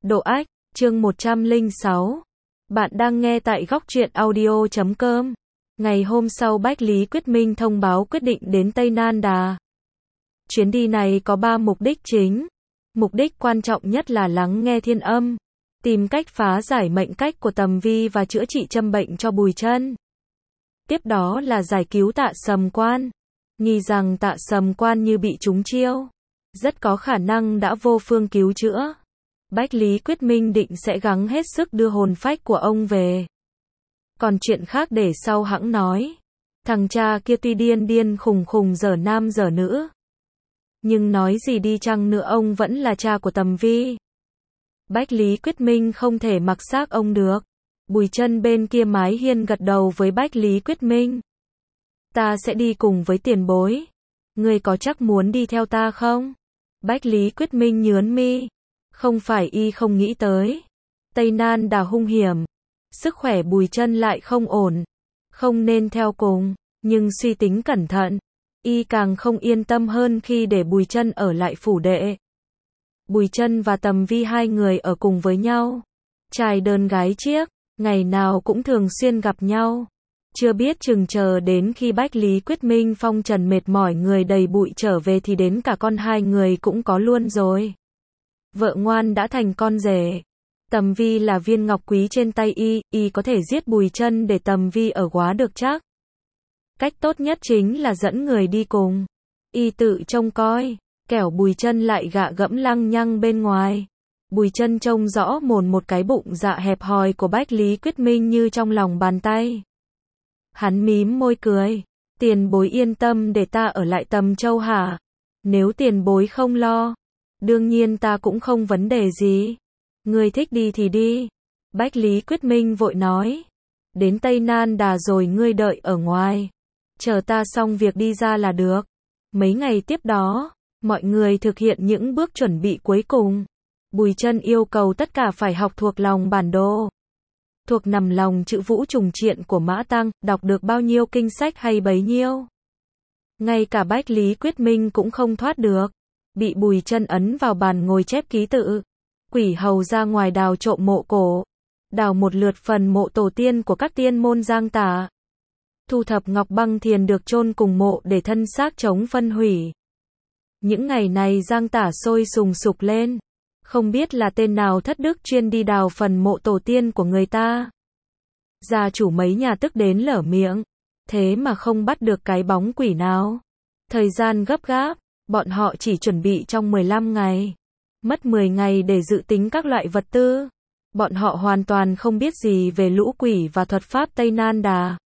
Độ ách, chương 106. Bạn đang nghe tại góc truyện audio.com. Ngày hôm sau Bách Lý Quyết Minh thông báo quyết định đến Tây Nan Đà. Chuyến đi này có 3 mục đích chính. Mục đích quan trọng nhất là lắng nghe thiên âm, tìm cách phá giải mệnh cách của Tầm Vi và chữa trị châm bệnh cho Bùi Chân. Tiếp đó là giải cứu Tạ Sầm Quan. Nghi rằng Tạ Sầm Quan như bị trúng chiêu, rất có khả năng đã vô phương cứu chữa. Bách Lý Quyết Minh định sẽ gắng hết sức đưa hồn phách của ông về. Còn chuyện khác để sau hẵng nói. Thằng cha kia tuy điên điên khùng khùng dở nam dở nữ, nhưng nói gì đi chăng nữa ông vẫn là cha của Tầm Vi. Bách Lý Quyết Minh không thể mặc xác ông được. Bùi Chân bên kia mái hiên gật đầu với Bách Lý Quyết Minh. Ta sẽ đi cùng với tiền bối. Ngươi có chắc muốn đi theo ta không? Bách Lý Quyết Minh nhướng mi. Không phải y không nghĩ tới. Tây Nan Đà hung hiểm. Sức khỏe Bùi Chân lại không ổn. Không nên theo cùng. Nhưng suy tính cẩn thận, y càng không yên tâm hơn khi để Bùi Chân ở lại phủ đệ. Bùi Chân và Tầm Vi hai người ở cùng với nhau. Trai đơn gái chiếc, ngày nào cũng thường xuyên gặp nhau. Chưa biết chừng chờ đến khi Bách Lý Quyết Minh phong trần mệt mỏi người đầy bụi trở về thì đến cả con hai người cũng có luôn rồi. Vợ ngoan đã thành con rể. Tầm Vi là viên ngọc quý trên tay y có thể giết Bùi Chân để Tầm Vi ở quá được chắc. Cách tốt nhất chính là dẫn người đi cùng. Y tự trông coi, kẻo Bùi Chân lại gạ gẫm lăng nhăng bên ngoài. Bùi Chân trông rõ một cái bụng dạ hẹp hòi của Bách Lý Quyết Minh như trong lòng bàn tay. Hắn mím môi cười. Tiền bối yên tâm để ta ở lại Tầm Châu hả? Nếu tiền bối không lo, đương nhiên ta cũng không vấn đề gì. Ngươi thích đi thì đi. Bách Lý Quyết Minh vội nói. Đến Tây Nan Đà rồi ngươi đợi ở ngoài. Chờ ta xong việc đi ra là được. Mấy ngày tiếp đó, mọi người thực hiện những bước chuẩn bị cuối cùng. Bùi Chân yêu cầu tất cả phải học thuộc lòng bản đồ. Thuộc nằm lòng chữ vũ trùng triện của Mã Tăng, đọc được bao nhiêu kinh sách hay bấy nhiêu. Ngay cả Bách Lý Quyết Minh cũng không thoát được. Bị Bùi Chân ấn vào bàn ngồi chép ký tự. Quỷ hầu ra ngoài đào trộm mộ cổ. Đào một lượt phần mộ tổ tiên của các tiên môn Giang Tả. Thu thập ngọc băng thiền được chôn cùng mộ để thân xác chống phân hủy. Những ngày này Giang Tả sôi sùng sục lên. Không biết là tên nào thất đức chuyên đi đào phần mộ tổ tiên của người ta. Gia chủ mấy nhà tức đến lở miệng. Thế mà không bắt được cái bóng quỷ nào. Thời gian gấp gáp, bọn họ chỉ chuẩn bị trong 15 ngày. Mất 10 ngày để dự tính các loại vật tư. Bọn họ hoàn toàn không biết gì về lũ quỷ và thuật pháp Tây Nan Đà,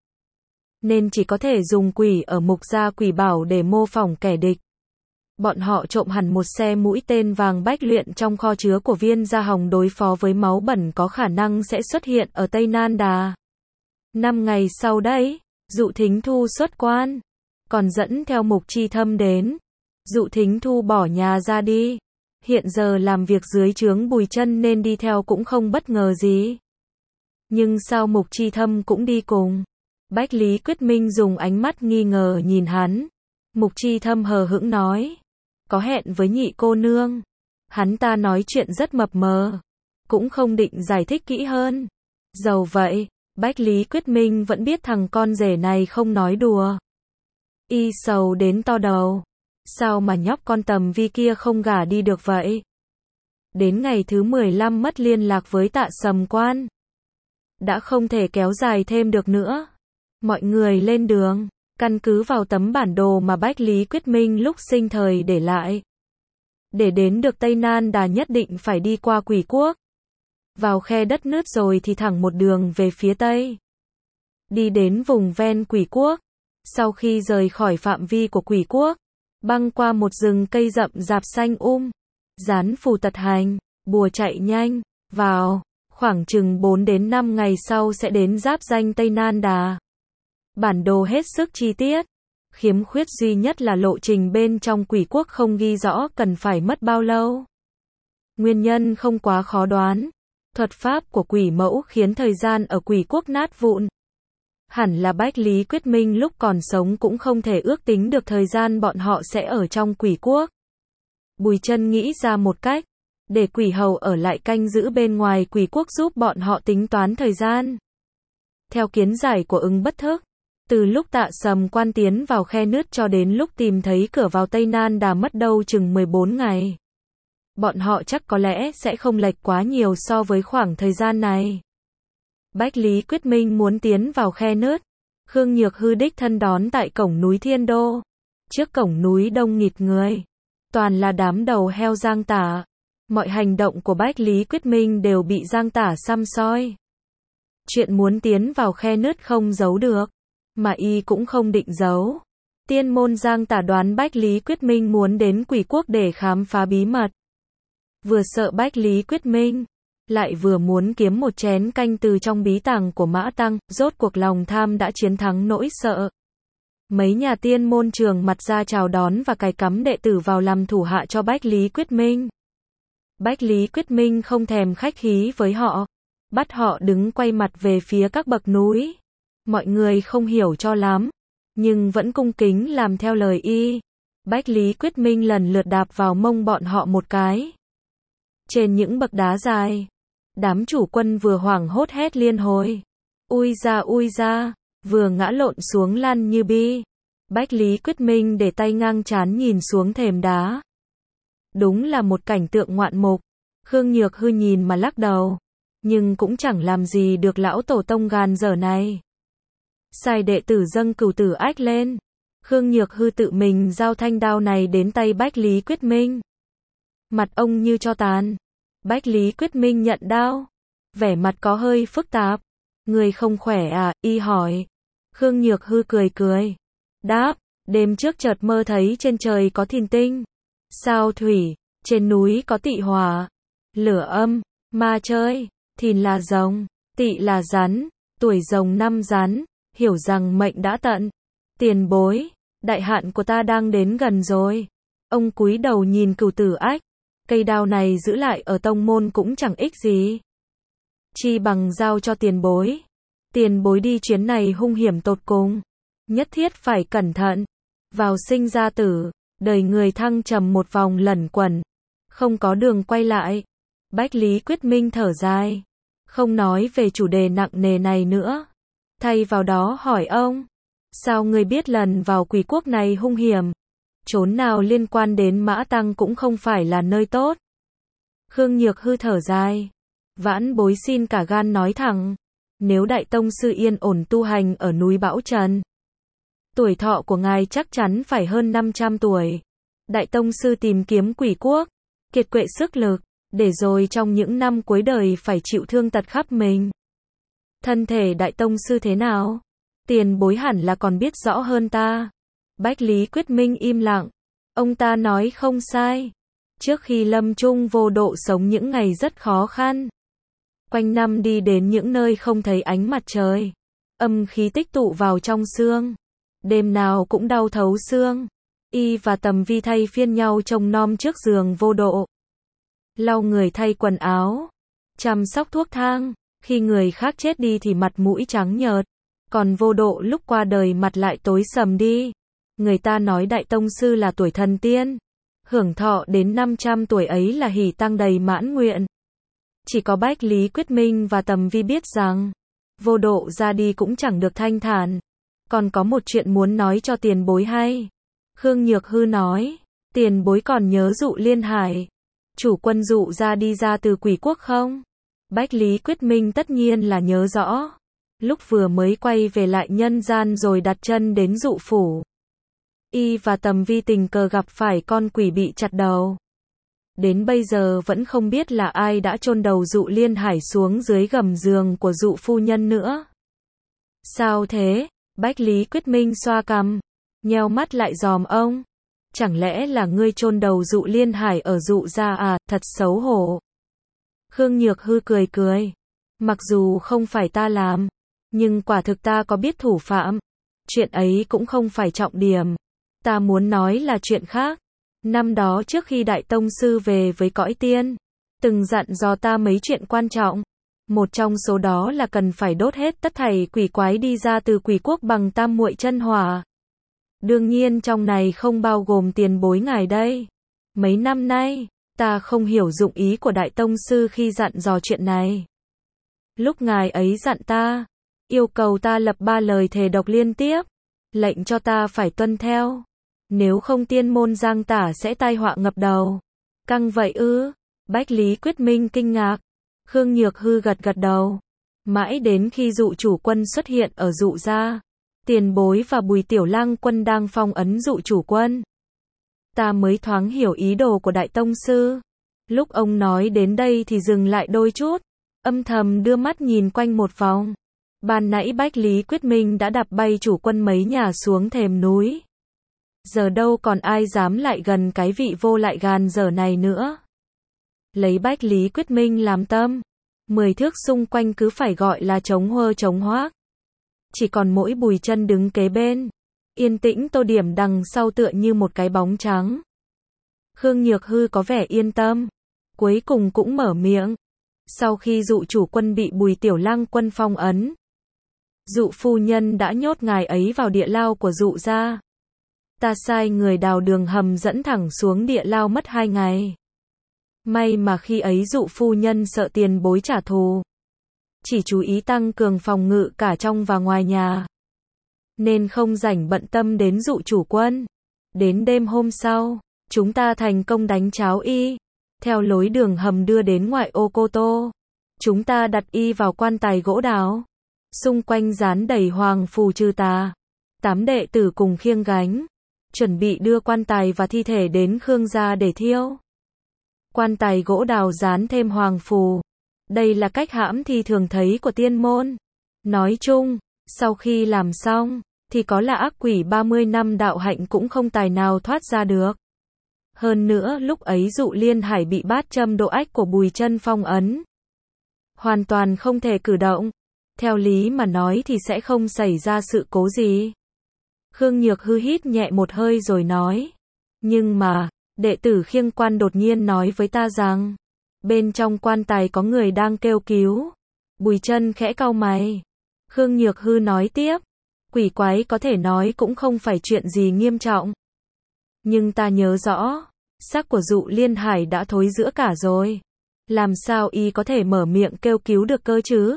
nên chỉ có thể dùng quỷ ở mục gia quỷ bảo để mô phỏng kẻ địch. Bọn họ trộm hẳn một xe mũi tên vàng bách luyện trong kho chứa của Viên Gia Hồng đối phó với máu bẩn có khả năng sẽ xuất hiện ở Tây Nan Đà. 5 ngày sau đấy, Dụ Thính Thu xuất quan, còn dẫn theo Mục Chi Thâm đến. Dụ Thính Thu bỏ nhà ra đi. Hiện giờ làm việc dưới trướng Bùi Chân nên đi theo cũng không bất ngờ gì. Nhưng sao Mục Chi Thâm cũng đi cùng? Bách Lý Quyết Minh dùng ánh mắt nghi ngờ nhìn hắn. Mục Chi Thâm hờ hững nói. Có hẹn với nhị cô nương. Hắn ta nói chuyện rất mập mờ. Cũng không định giải thích kỹ hơn. Dầu vậy, Bách Lý Quyết Minh vẫn biết thằng con rể này không nói đùa. Y sầu đến to đầu. Sao mà nhóc con Tầm Vi kia không gả đi được vậy? Đến ngày thứ 15 mất liên lạc với Tạ Sầm Quan. Đã không thể kéo dài thêm được nữa. Mọi người lên đường, căn cứ vào tấm bản đồ mà Bách Lý Quyết Minh lúc sinh thời để lại. Để đến được Tây Nan Đà nhất định phải đi qua Quỷ Quốc. Vào khe đất nứt rồi thì thẳng một đường về phía Tây. Đi đến vùng ven Quỷ Quốc. Sau khi rời khỏi phạm vi của Quỷ Quốc, băng qua một rừng cây rậm rạp xanh dán phù tật hành, bùa chạy nhanh, vào, khoảng chừng 4 đến 5 ngày sau sẽ đến giáp ranh Tây Nan Đà. Bản đồ hết sức chi tiết. Khiếm khuyết duy nhất là lộ trình bên trong Quỷ Quốc không ghi rõ cần phải mất bao lâu. Nguyên nhân không quá khó đoán. Thuật pháp của quỷ mẫu khiến thời gian ở Quỷ Quốc nát vụn. Hẳn là Bách Lý Quyết Minh lúc còn sống cũng không thể ước tính được thời gian bọn họ sẽ ở trong Quỷ Quốc. Bùi Chân nghĩ ra một cách. để quỷ hầu ở lại canh giữ bên ngoài quỷ quốc giúp bọn họ tính toán thời gian. Theo kiến giải của Ứng Bất Thức, từ lúc Tạ Sầm Quan tiến vào khe nứt cho đến lúc tìm thấy cửa vào Tây Nan Đà mất đâu chừng 14 ngày. Bọn họ chắc có lẽ sẽ không lệch quá nhiều so với khoảng thời gian này. Bách Lý Quyết Minh muốn tiến vào khe nứt. Khương Nhược Hư đích thân đón tại cổng núi Thiên Đô. Trước cổng núi đông nghịt người. Toàn là đám đầu heo Giang Tả. Mọi hành động của Bách Lý Quyết Minh đều bị Giang Tả săm soi. Chuyện muốn tiến vào khe nứt không giấu được. Mà y cũng không định giấu. Tiên môn Giang Tả đoán Bách Lý Quyết Minh muốn đến quỷ quốc để khám phá bí mật. Vừa sợ Bách Lý Quyết Minh, lại vừa muốn kiếm một chén canh từ trong bí tàng của Mã Tăng, rốt cuộc lòng tham đã chiến thắng nỗi sợ. Mấy nhà tiên môn trường mặt ra chào đón và cài cắm đệ tử vào làm thủ hạ cho Bách Lý Quyết Minh. Bách Lý Quyết Minh không thèm khách khí với họ, bắt họ đứng quay mặt về phía các bậc núi. Mọi người không hiểu cho lắm, nhưng vẫn cung kính làm theo lời y. Bách Lý Quyết Minh lần lượt đạp vào mông bọn họ một cái. Trên những bậc đá dài, đám chủ quân vừa hoảng hốt hét liên hồi. Ui ra, vừa ngã lộn xuống lăn như bi. Bách Lý Quyết Minh để tay ngang trán nhìn xuống thềm đá. Đúng là một cảnh tượng ngoạn mục. Khương Nhược Hư nhìn mà lắc đầu, nhưng cũng chẳng làm gì được lão tổ tông gàn dở này. Sai đệ tử dâng cửu tử ách lên. Khương Nhược Hư tự mình giao thanh đao này đến tay Bách Lý Quyết Minh. Mặt ông như tro tàn. Bách Lý Quyết Minh nhận đao, vẻ mặt có hơi phức tạp. Người không khỏe à, y hỏi. Khương Nhược Hư cười. Đáp, đêm trước chợt mơ thấy trên trời có thiên tinh, sao thủy, trên núi có tỵ hỏa, lửa âm, ma chơi, thìn là rồng, tỵ là rắn, tuổi rồng năm rắn, hiểu rằng mệnh đã tận. Tiền bối, đại hạn của ta đang đến gần rồi. Ông cúi đầu nhìn cửu tử ách. Cây đao này giữ lại ở tông môn cũng chẳng ích gì. Chi bằng giao cho tiền bối. Tiền bối đi chuyến này hung hiểm tột cùng. Nhất thiết phải cẩn thận. Vào sinh ra tử, đời người thăng trầm một vòng lẩn quẩn. Không có đường quay lại. Bách Lý Quyết Minh thở dài. Không nói về chủ đề nặng nề này nữa. Thay vào đó hỏi ông. Sao người biết lần vào quỷ quốc này hung hiểm? Chốn nào liên quan đến Mã Tăng cũng không phải là nơi tốt. Khương Nhược Hư thở dài. Vãn bối xin cả gan nói thẳng. Nếu Đại Tông Sư yên ổn tu hành ở núi Bão Trần, tuổi thọ của ngài chắc chắn phải hơn 500 tuổi. Đại Tông Sư tìm kiếm quỷ quốc, kiệt quệ sức lực, để rồi trong những năm cuối đời phải chịu thương tật khắp mình. Thân thể Đại Tông Sư thế nào? Tiền bối hẳn là còn biết rõ hơn ta. Bách Lý Quyết Minh im lặng. Ông ta nói không sai. Trước khi lâm chung vô độ sống những ngày rất khó khăn. Quanh năm đi đến những nơi không thấy ánh mặt trời. Âm khí tích tụ vào trong xương. Đêm nào cũng đau thấu xương. Y và Tầm Vi thay phiên nhau trông nom trước giường vô độ. Lau người thay quần áo. Chăm sóc thuốc thang. Khi người khác chết đi thì mặt mũi trắng nhợt. Còn vô độ lúc qua đời mặt lại tối sầm đi. Người ta nói Đại Tông Sư là tuổi thần tiên. Hưởng thọ đến 500 tuổi ấy là hỷ tăng đầy mãn nguyện. Chỉ có Bách Lý Quyết Minh và Tầm Vi biết rằng, vô độ ra đi cũng chẳng được thanh thản. Còn có một chuyện muốn nói cho tiền bối hay. Khương Nhược Hư nói, tiền bối còn nhớ Dụ Liên Hải, chủ quân Dụ ra đi ra từ quỷ quốc không? Bách Lý Quyết Minh tất nhiên là nhớ rõ. Lúc vừa mới quay về lại nhân gian rồi đặt chân đến Dụ phủ, y và Tầm Vi tình cờ gặp phải con quỷ bị chặt đầu. Đến bây giờ vẫn không biết là ai đã chôn đầu Dụ Liên Hải xuống dưới gầm giường của Dụ phu nhân nữa. Sao thế? Bách Lý Quyết Minh xoa cằm, nheo mắt lại dòm ông. Chẳng lẽ là ngươi chôn đầu Dụ Liên Hải ở Dụ gia à, thật xấu hổ. Khương Nhược Hư cười. Mặc dù không phải ta làm, nhưng quả thực ta có biết thủ phạm. Chuyện ấy cũng không phải trọng điểm. Ta muốn nói là chuyện khác. Năm đó trước khi Đại Tông Sư về với cõi tiên, từng dặn dò ta mấy chuyện quan trọng. Một trong số đó là cần phải đốt hết tất thảy quỷ quái đi ra từ quỷ quốc bằng tam muội chân hỏa. Đương nhiên trong này không bao gồm tiền bối ngài đây. Mấy năm nay, Ta không hiểu dụng ý của Đại Tông Sư khi dặn dò chuyện này. Lúc ngài ấy dặn ta, yêu cầu ta lập 3 lời thề độc liên tiếp, lệnh cho ta phải tuân theo. Nếu không tiên môn Giang Tả sẽ tai họa ngập đầu. Căng vậy ư? Bách Lý Quyết Minh kinh ngạc. Khương Nhược Hư gật gật đầu. Mãi đến khi dụ chủ quân xuất hiện ở dụ gia, Tiền Bối và Bùi Tiểu Lang Quân đang phong ấn dụ chủ quân, ta mới thoáng hiểu ý đồ của Đại Tông Sư. Lúc ông nói đến đây thì dừng lại đôi chút, âm thầm đưa mắt nhìn quanh một vòng. Ban nãy Bách Lý Quyết Minh đã đạp bay chủ quân mấy nhà xuống thềm núi. Giờ đâu còn ai dám lại gần cái vị vô lại gàn dở này nữa. Lấy Bách Lý Quyết Minh làm tâm, 10 thước xung quanh cứ phải gọi là trống huơ trống hoác. Chỉ còn mỗi Bùi Chân đứng kế bên, yên tĩnh tô điểm đằng sau tựa như một cái bóng trắng. Khương Nhược Hư có vẻ yên tâm, cuối cùng cũng mở miệng. Sau khi dụ chủ quân bị Bùi Tiểu Lang Quân phong ấn, dụ phu nhân đã nhốt ngài ấy vào địa lao của dụ gia. Ta sai người đào đường hầm dẫn thẳng xuống địa lao mất 2 ngày. May mà khi ấy dụ phu nhân sợ Tiền Bối trả thù, chỉ chú ý tăng cường phòng ngự cả trong và ngoài nhà, nên không rảnh bận tâm đến dụ chủ quân. Đến đêm hôm sau, chúng ta thành công đánh cháo y, theo lối đường hầm đưa đến ngoại ô Cô Tô. Chúng ta đặt y vào quan tài gỗ đào, xung quanh dán đầy hoàng phù trừ tà. 8 đệ tử cùng khiêng gánh, chuẩn bị đưa quan tài và thi thể đến Khương gia để thiêu. Quan tài gỗ đào dán thêm hoàng phù. Đây là cách hãm thi thường thấy của tiên môn. Nói chung, sau khi làm xong, thì có là ác quỷ 30 năm đạo hạnh cũng không tài nào thoát ra được. Hơn nữa lúc ấy dụ Liên Hải bị bát châm độ ách của Bùi Chân phong ấn, hoàn toàn không thể cử động. Theo lý mà nói thì sẽ không xảy ra sự cố gì. Khương Nhược Hư hít nhẹ một hơi rồi nói. Nhưng mà, đệ tử khiêng quan đột nhiên nói với ta rằng, bên trong quan tài có người đang kêu cứu. Bùi Chân khẽ cau mày. Khương Nhược Hư nói tiếp. Quỷ quái có thể nói cũng không phải chuyện gì nghiêm trọng. Nhưng ta nhớ rõ, xác của dụ Liên Hải đã thối rữa cả rồi. Làm sao y có thể mở miệng kêu cứu được cơ chứ?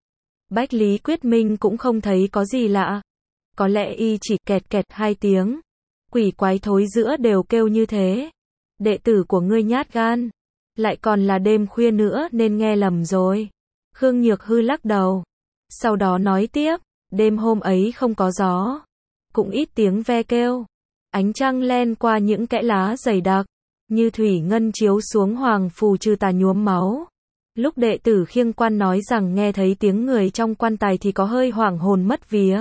Bách Lý Quyết Minh cũng không thấy có gì lạ. Có lẽ y chỉ kẹt kẹt 2 tiếng. Quỷ quái thối rữa đều kêu như thế. Đệ tử của ngươi nhát gan. Lại còn là đêm khuya nữa nên nghe lầm rồi. Khương Nhược Hư lắc đầu. Sau đó nói tiếp. Đêm hôm ấy không có gió, cũng ít tiếng ve kêu. Ánh trăng len qua những kẽ lá dày đặc, như thủy ngân chiếu xuống hoàng phù trừ tà nhuốm máu. Lúc đệ tử khiêng quan nói rằng nghe thấy tiếng người trong quan tài thì có hơi hoảng hồn mất vía.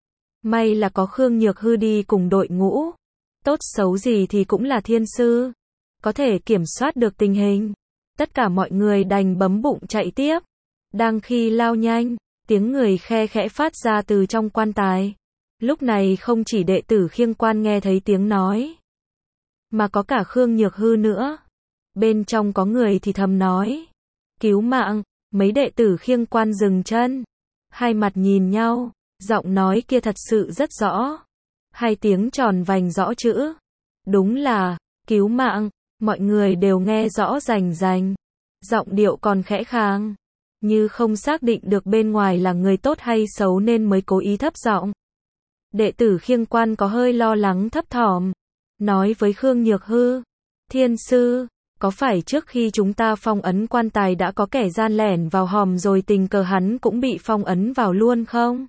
May là có Khương Nhược Hư đi cùng đội ngũ. Tốt xấu gì thì cũng là thiên sư, có thể kiểm soát được tình hình. Tất cả mọi người đành bấm bụng chạy tiếp. Đang khi lao nhanh, tiếng người khe khẽ phát ra từ trong quan tài. Lúc này không chỉ đệ tử khiêng quan nghe thấy tiếng nói, mà có cả Khương Nhược Hư nữa. Bên trong có người thì thầm nói. Cứu mạng, mấy đệ tử khiêng quan dừng chân. Hai mặt nhìn nhau, giọng nói kia thật sự rất rõ. 2 tiếng tròn vành rõ chữ. Đúng là, cứu mạng, mọi người đều nghe rõ rành rành. Giọng điệu còn khẽ khàng, như không xác định được bên ngoài là người tốt hay xấu nên mới cố ý thấp giọng. Đệ tử khiêng quan có hơi lo lắng thấp thỏm, nói với Khương Nhược Hư. Thiên sư, có phải trước khi chúng ta phong ấn quan tài đã có kẻ gian lẻn vào hòm rồi tình cờ hắn cũng bị phong ấn vào luôn không?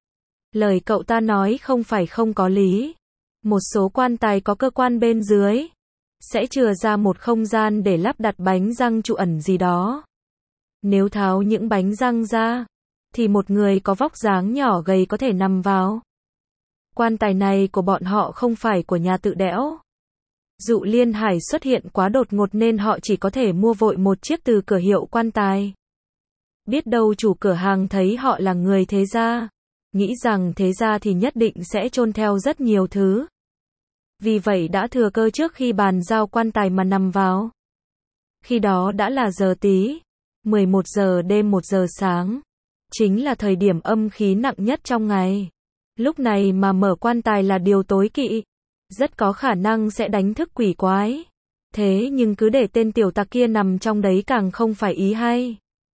Lời cậu ta nói không phải không có lý. Một số quan tài có cơ quan bên dưới, sẽ chừa ra một không gian để lắp đặt bánh răng trụ ẩn gì đó. Nếu tháo những bánh răng ra, thì một người có vóc dáng nhỏ gầy có thể nằm vào. Quan tài này của bọn họ không phải của nhà tự đẽo. Dụ Liên Hải xuất hiện quá đột ngột nên họ chỉ có thể mua vội một chiếc từ cửa hiệu quan tài. Biết đâu chủ cửa hàng thấy họ là người thế gia, nghĩ rằng thế gia thì nhất định sẽ chôn theo rất nhiều thứ. Vì vậy đã thừa cơ trước khi bàn giao quan tài mà nằm vào. Khi đó đã là giờ tí, 11 giờ đêm 1 giờ sáng. Chính là thời điểm âm khí nặng nhất trong ngày. Lúc này mà mở quan tài là điều tối kỵ. Rất có khả năng sẽ đánh thức quỷ quái. Thế nhưng cứ để tên tiểu tặc kia nằm trong đấy càng không phải ý hay.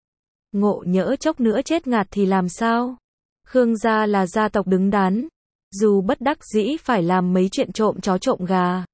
Ngộ nhỡ chốc nữa chết ngạt thì làm sao? Khương gia là gia tộc đứng đắn, dù bất đắc dĩ phải làm mấy chuyện trộm chó trộm gà,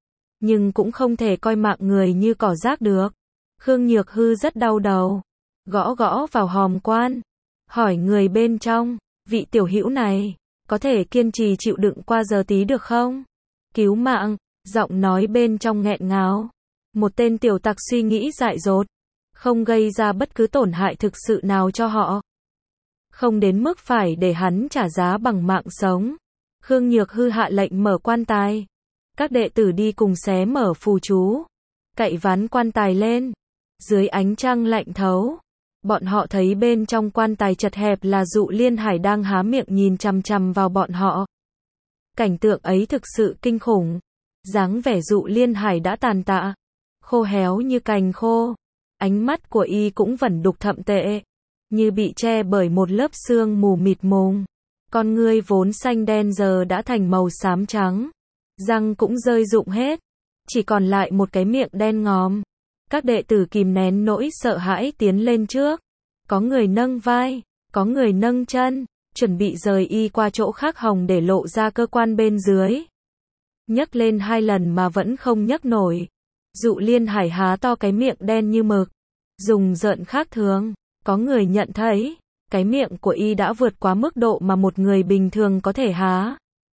nhưng cũng không thể coi mạng người như cỏ rác được. Khương Nhược Hư rất đau đầu, gõ gõ vào hòm quan, hỏi người bên trong, vị tiểu hữu này, có thể kiên trì chịu đựng qua giờ tí được không? Cứu mạng, giọng nói bên trong nghẹn ngào. Một tên tiểu tặc suy nghĩ dại dột, không gây ra bất cứ tổn hại thực sự nào cho họ. Không đến mức phải để hắn trả giá bằng mạng sống. Khương Nhược Hư hạ lệnh mở quan tài. Các đệ tử đi cùng xé mở phù chú, cậy ván quan tài lên. Dưới ánh trăng lạnh thấu, bọn họ thấy bên trong quan tài chật hẹp là Dụ Liên Hải đang há miệng nhìn chằm chằm vào bọn họ. Cảnh tượng ấy thực sự kinh khủng. Dáng vẻ Dụ Liên Hải đã tàn tạ, khô héo như cành khô. Ánh mắt của y cũng vẩn đục thậm tệ, như bị che bởi một lớp sương mù mịt mùng. Con ngươi vốn xanh đen giờ đã thành màu xám trắng. Răng cũng rơi rụng hết, chỉ còn lại một cái miệng đen ngòm. Các đệ tử kìm nén nỗi sợ hãi tiến lên trước. Có người nâng vai, có người nâng chân, chuẩn bị rời y qua chỗ khác hòng để lộ ra cơ quan bên dưới. Nhấc lên 2 lần mà vẫn không nhấc nổi. Dụ Liên Hải há to cái miệng đen như mực, dùng rợn khác thường. Có người nhận thấy, cái miệng của y đã vượt quá mức độ mà một người bình thường có thể há.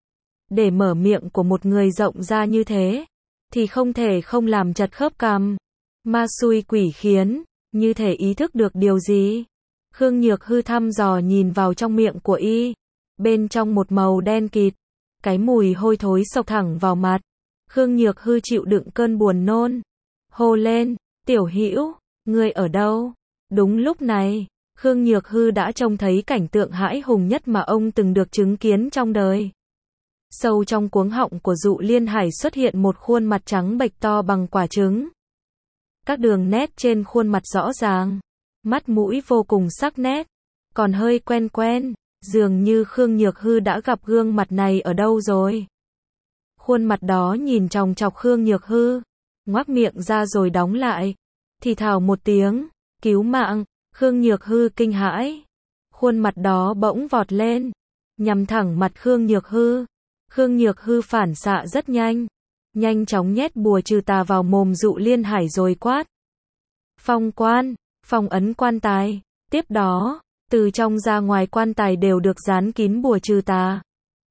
Để mở miệng của một người rộng ra như thế, thì không thể không làm chật khớp cằm. Ma xui quỷ khiến, như thể ý thức được điều gì. Khương Nhược Hư thăm dò nhìn vào trong miệng của y. Bên trong một màu đen kịt, cái mùi hôi thối xộc thẳng vào mặt. Khương Nhược Hư chịu đựng cơn buồn nôn, hô lên, tiểu hữu, ngươi ở đâu? Đúng lúc này, Khương Nhược Hư đã trông thấy cảnh tượng hãi hùng nhất mà ông từng được chứng kiến trong đời. Sâu trong cuống họng của Dụ Liên Hải xuất hiện một khuôn mặt trắng bệch to bằng quả trứng. Các đường nét trên khuôn mặt rõ ràng, mắt mũi vô cùng sắc nét, còn hơi quen quen, dường như Khương Nhược Hư đã gặp gương mặt này ở đâu rồi. Khuôn mặt đó nhìn chòng chọc Khương Nhược Hư, ngoác miệng ra rồi đóng lại, thì thào một tiếng, cứu mạng. Khương Nhược Hư kinh hãi, khuôn mặt đó bỗng vọt lên, nhằm thẳng mặt Khương Nhược Hư. Khương Nhược Hư phản xạ rất nhanh, nhanh chóng nhét bùa trừ tà vào mồm Dụ Liên Hải rồi quát. Phong quan, phong ấn quan tài. Tiếp đó, từ trong ra ngoài quan tài đều được dán kín bùa trừ tà.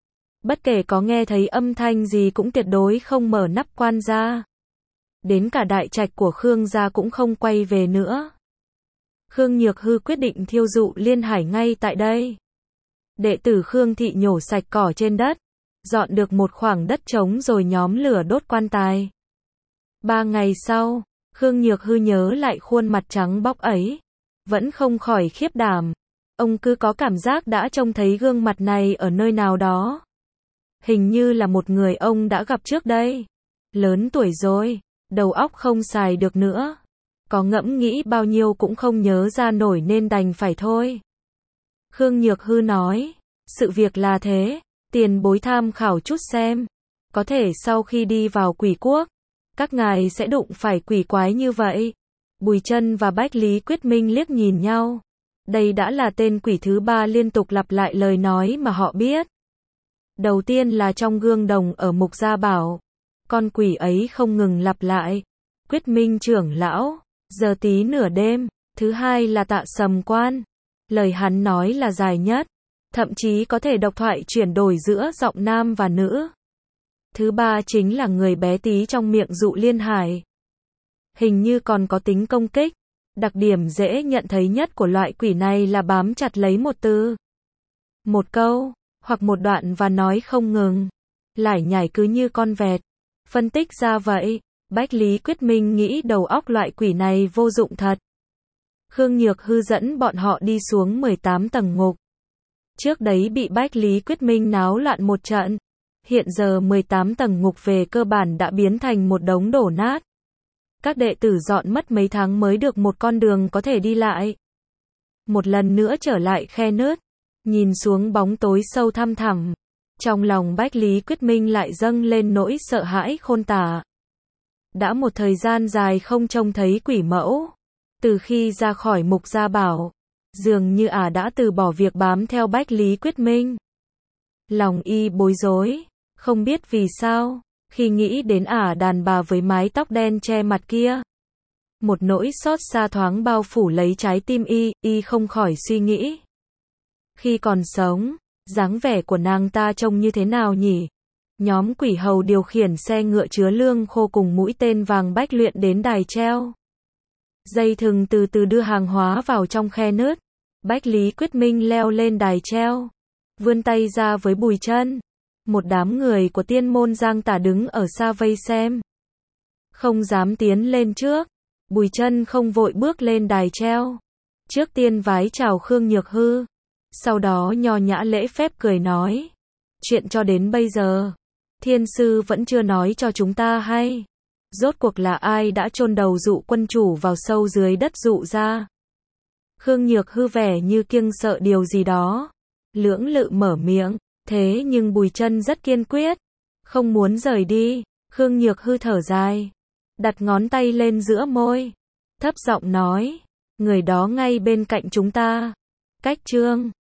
Bất kể có nghe thấy âm thanh gì cũng tuyệt đối không mở nắp quan ra. Đến cả đại trạch của Khương gia cũng không quay về nữa. Khương Nhược Hư quyết định thiêu Dụ Liên Hải ngay tại đây. Đệ tử Khương thị nhổ sạch cỏ trên đất, dọn được một khoảng đất trống rồi nhóm lửa đốt quan tài. 3 ngày sau, Khương Nhược Hư nhớ lại khuôn mặt trắng bóc ấy, vẫn không khỏi khiếp đảm. Ông cứ có cảm giác đã trông thấy gương mặt này ở nơi nào đó. Hình như là một người ông đã gặp trước đây. Lớn tuổi rồi, đầu óc không xài được nữa. Có ngẫm nghĩ bao nhiêu cũng không nhớ ra nổi nên đành phải thôi. Khương Nhược Hư nói, sự việc là thế, tiền bối tham khảo chút xem. Có thể sau khi đi vào quỷ quốc, các ngài sẽ đụng phải quỷ quái như vậy. Bùi Chân và Bách Lý Quyết Minh liếc nhìn nhau. Đây đã là tên quỷ thứ 3 liên tục lặp lại lời nói mà họ biết. Đầu tiên là trong gương đồng ở Mục Gia Bảo. Con quỷ ấy không ngừng lặp lại. Quyết Minh trưởng lão, giờ tí nửa đêm. Thứ hai là Tạ Sầm Quan. Lời hắn nói là dài nhất, thậm chí có thể độc thoại chuyển đổi giữa giọng nam và nữ. Thứ ba chính là người bé tí trong miệng Dụ Liên Hải. Hình như còn có tính công kích. Đặc điểm dễ nhận thấy nhất của loại quỷ này là bám chặt lấy một từ, một câu, hoặc một đoạn và nói không ngừng. Lải nhải cứ như con vẹt. Phân tích ra vậy, Bách Lý Quyết Minh nghĩ đầu óc loại quỷ này vô dụng thật. Khương Nhược Hư dẫn bọn họ đi xuống 18 tầng ngục. Trước đấy bị Bách Lý Quyết Minh náo loạn một trận. Hiện giờ 18 tầng ngục về cơ bản đã biến thành một đống đổ nát. Các đệ tử dọn mất mấy tháng mới được một con đường có thể đi lại. Một lần nữa trở lại khe nứt, nhìn xuống bóng tối sâu thăm thẳm. Trong lòng Bách Lý Quyết Minh lại dâng lên nỗi sợ hãi khôn tả. Đã một thời gian dài không trông thấy quỷ mẫu. Từ khi ra khỏi Mục Gia Bảo, dường như đã từ bỏ việc bám theo Bách Lý Quyết Minh. Lòng y bối rối, không biết vì sao, khi nghĩ đến đàn bà với mái tóc đen che mặt kia. Một nỗi xót xa thoáng bao phủ lấy trái tim y không khỏi suy nghĩ. Khi còn sống, dáng vẻ của nàng ta trông như thế nào nhỉ? Nhóm quỷ hầu điều khiển xe ngựa chứa lương khô cùng mũi tên vàng bách luyện đến đài treo. Dây thừng từ từ đưa hàng hóa vào trong khe nứt. Bách Lý Quyết Minh leo lên đài treo, vươn tay ra với Bùi Chân. Một đám người của tiên môn Giang Tả đứng ở xa vây xem, không dám tiến lên trước. Bùi Chân không vội bước lên đài treo, trước tiên vái chào Khương Nhược Hư, sau đó nho nhã lễ phép cười nói: chuyện cho đến bây giờ, thiên sư vẫn chưa nói cho chúng ta hay. Rốt cuộc là ai đã chôn đầu Dụ quân chủ vào sâu dưới đất Dụ gia? Khương Nhược Hư vẻ như kiêng sợ điều gì đó, lưỡng lự mở miệng, thế nhưng Bùi Chân rất kiên quyết, không muốn rời đi. Khương Nhược Hư thở dài, đặt ngón tay lên giữa môi, thấp giọng nói: người đó ngay bên cạnh chúng ta, cách Trương